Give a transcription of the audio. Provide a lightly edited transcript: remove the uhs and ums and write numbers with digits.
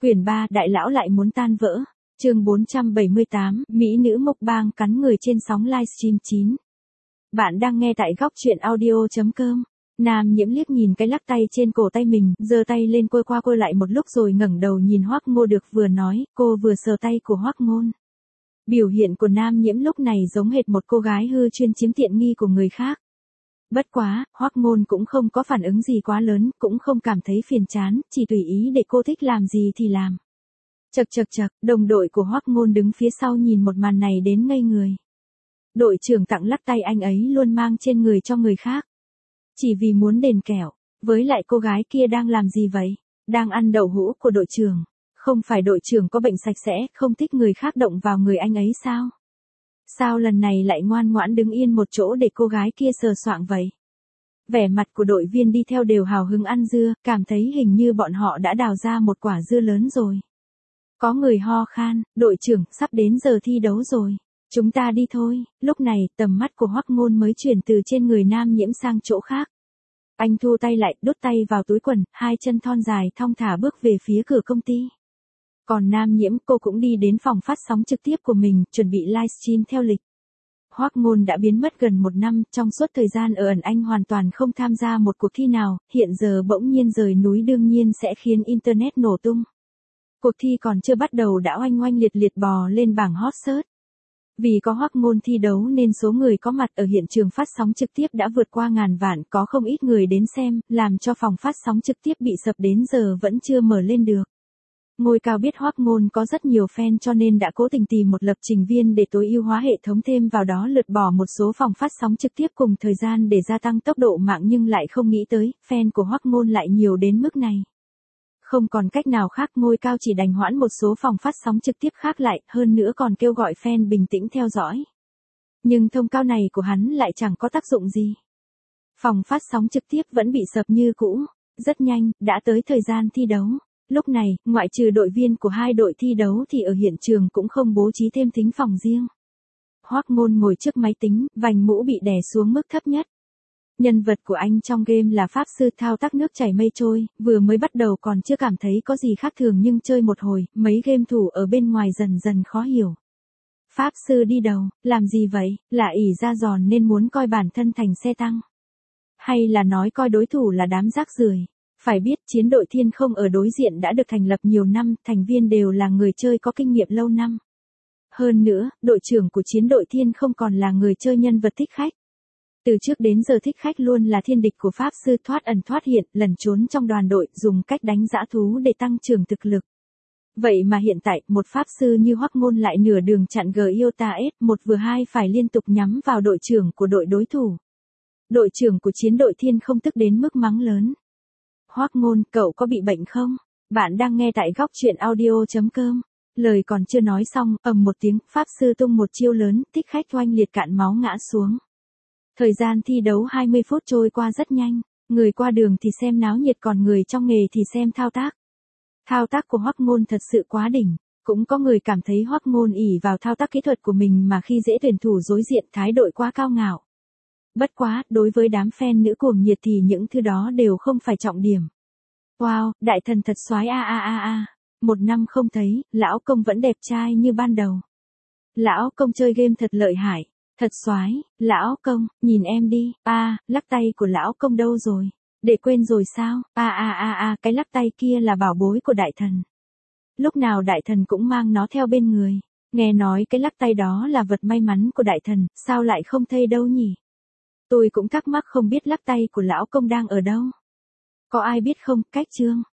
Quyển 3, đại lão lại muốn tan vỡ. Chương 478, Mỹ nữ mukbang cắn người trên sóng livestream 9. Bạn đang nghe tại góc truyện audio.com. Nam Nhiễm liếc nhìn cái lắc tay trên cổ tay mình, giơ tay lên quơ qua quơ lại một lúc rồi ngẩng đầu nhìn Hoắc Ngôn Được vừa nói, cô vừa sờ tay của Hoắc Ngôn. Biểu hiện của Nam Nhiễm lúc này giống hệt một cô gái hư chuyên chiếm tiện nghi của người khác. Bất quá, Hoắc Ngôn cũng không có phản ứng gì quá lớn, cũng không cảm thấy phiền chán, chỉ tùy ý để cô thích làm gì thì làm. Chậc, đồng đội của Hoắc Ngôn đứng phía sau nhìn một màn này đến ngây người. Đội trưởng tặng lắc tay anh ấy luôn mang trên người cho người khác. Chỉ vì muốn đền kẻo, với lại cô gái kia đang làm gì vậy? Đang ăn đậu hũ của đội trưởng. Không phải đội trưởng có bệnh sạch sẽ, không thích người khác động vào người anh ấy sao? Sao lần này lại ngoan ngoãn đứng yên một chỗ để cô gái kia sờ soạng vậy? Vẻ mặt của đội viên đi theo đều hào hứng ăn dưa, cảm thấy hình như bọn họ đã đào ra một quả dưa lớn rồi. Có người ho khan, đội trưởng, sắp đến giờ thi đấu rồi. Chúng ta đi thôi. Lúc này, tầm mắt của Hoắc Ngôn mới chuyển từ trên người Nam Nhiễm sang chỗ khác. Anh thu tay lại, đút tay vào túi quần, hai chân thon dài thong thả bước về phía cửa công ty. Còn Nam Nhiễm, cô cũng đi đến phòng phát sóng trực tiếp của mình, chuẩn bị livestream theo lịch. Hoắc Ngôn đã biến mất gần 1 năm, trong suốt thời gian ở ẩn anh hoàn toàn không tham gia một cuộc thi nào, hiện giờ bỗng nhiên rời núi đương nhiên sẽ khiến Internet nổ tung. Cuộc thi còn chưa bắt đầu đã oanh oanh liệt liệt bò lên bảng hot search. Vì có Hoắc Ngôn thi đấu nên số người có mặt ở hiện trường phát sóng trực tiếp đã vượt qua ngàn vạn, có không ít người đến xem, làm cho phòng phát sóng trực tiếp bị sập đến giờ vẫn chưa mở lên được. Ngôi cao biết Hoắc Ngôn có rất nhiều fan cho nên đã cố tình tìm một lập trình viên để tối ưu hóa hệ thống, thêm vào đó lượt bỏ một số phòng phát sóng trực tiếp cùng thời gian để gia tăng tốc độ mạng, nhưng lại không nghĩ tới, fan của Hoắc Ngôn lại nhiều đến mức này. Không còn cách nào khác, ngôi cao chỉ đành hoãn một số phòng phát sóng trực tiếp khác lại, hơn nữa còn kêu gọi fan bình tĩnh theo dõi. Nhưng thông cáo này của hắn lại chẳng có tác dụng gì. Phòng phát sóng trực tiếp vẫn bị sập như cũ. Rất nhanh, đã tới thời gian thi đấu. Lúc này, ngoại trừ đội viên của hai đội thi đấu thì ở hiện trường cũng không bố trí thêm thính phòng riêng. Hoắc Ngôn ngồi trước máy tính, vành mũ bị đè xuống mức thấp nhất. Nhân vật của anh trong game là pháp sư thao tác nước chảy mây trôi, vừa mới bắt đầu còn chưa cảm thấy có gì khác thường nhưng chơi một hồi, mấy game thủ ở bên ngoài dần dần khó hiểu. Pháp sư đi đầu, làm gì vậy, là ỷ ra giòn nên muốn coi bản thân thành xe tăng? Hay là nói coi đối thủ là đám rác rưởi? Phải biết chiến đội Thiên Không ở đối diện đã được thành lập nhiều năm, thành viên đều là người chơi có kinh nghiệm lâu năm. Hơn nữa, đội trưởng của chiến đội Thiên Không còn là người chơi nhân vật thích khách. Từ trước đến giờ thích khách luôn là thiên địch của pháp sư, thoát ẩn thoát hiện, lẩn trốn trong đoàn đội, dùng cách đánh dã thú để tăng trưởng thực lực. Vậy mà hiện tại, một pháp sư như Hoắc Ngôn lại nửa đường chặn Giota S1 vừa hai phải liên tục nhắm vào đội trưởng của đội đối thủ. Đội trưởng của chiến đội Thiên Không tức đến mức mắng lớn. Hoắc Ngôn, cậu có bị bệnh không? Bạn đang nghe tại góc truyện audio.com. Lời còn chưa nói xong, ầm một tiếng, pháp sư tung một chiêu lớn, thích khách oanh liệt cạn máu ngã xuống. Thời gian thi đấu 20 phút trôi qua rất nhanh, người qua đường thì xem náo nhiệt còn người trong nghề thì xem thao tác. Thao tác của Hoắc Ngôn thật sự quá đỉnh, cũng có người cảm thấy Hoắc Ngôn ỷ vào thao tác kỹ thuật của mình mà khi dễ tuyển thủ đối diện, thái độ quá cao ngạo. Bất quá, đối với đám fan nữ cuồng nhiệt thì những thứ đó đều không phải trọng điểm. Wow, đại thần thật soái a. 1 năm không thấy, lão công vẫn đẹp trai như ban đầu. Lão công chơi game thật lợi hại. Thật soái, lão công, nhìn em đi, lắc tay của lão công đâu rồi? Để quên rồi sao? Cái lắc tay kia là bảo bối của đại thần. Lúc nào đại thần cũng mang nó theo bên người. Nghe nói cái lắc tay đó là vật may mắn của đại thần, sao lại không thấy đâu nhỉ? Tôi cũng thắc mắc không biết lắc tay của lão công đang ở đâu. Có ai biết không, cách chương.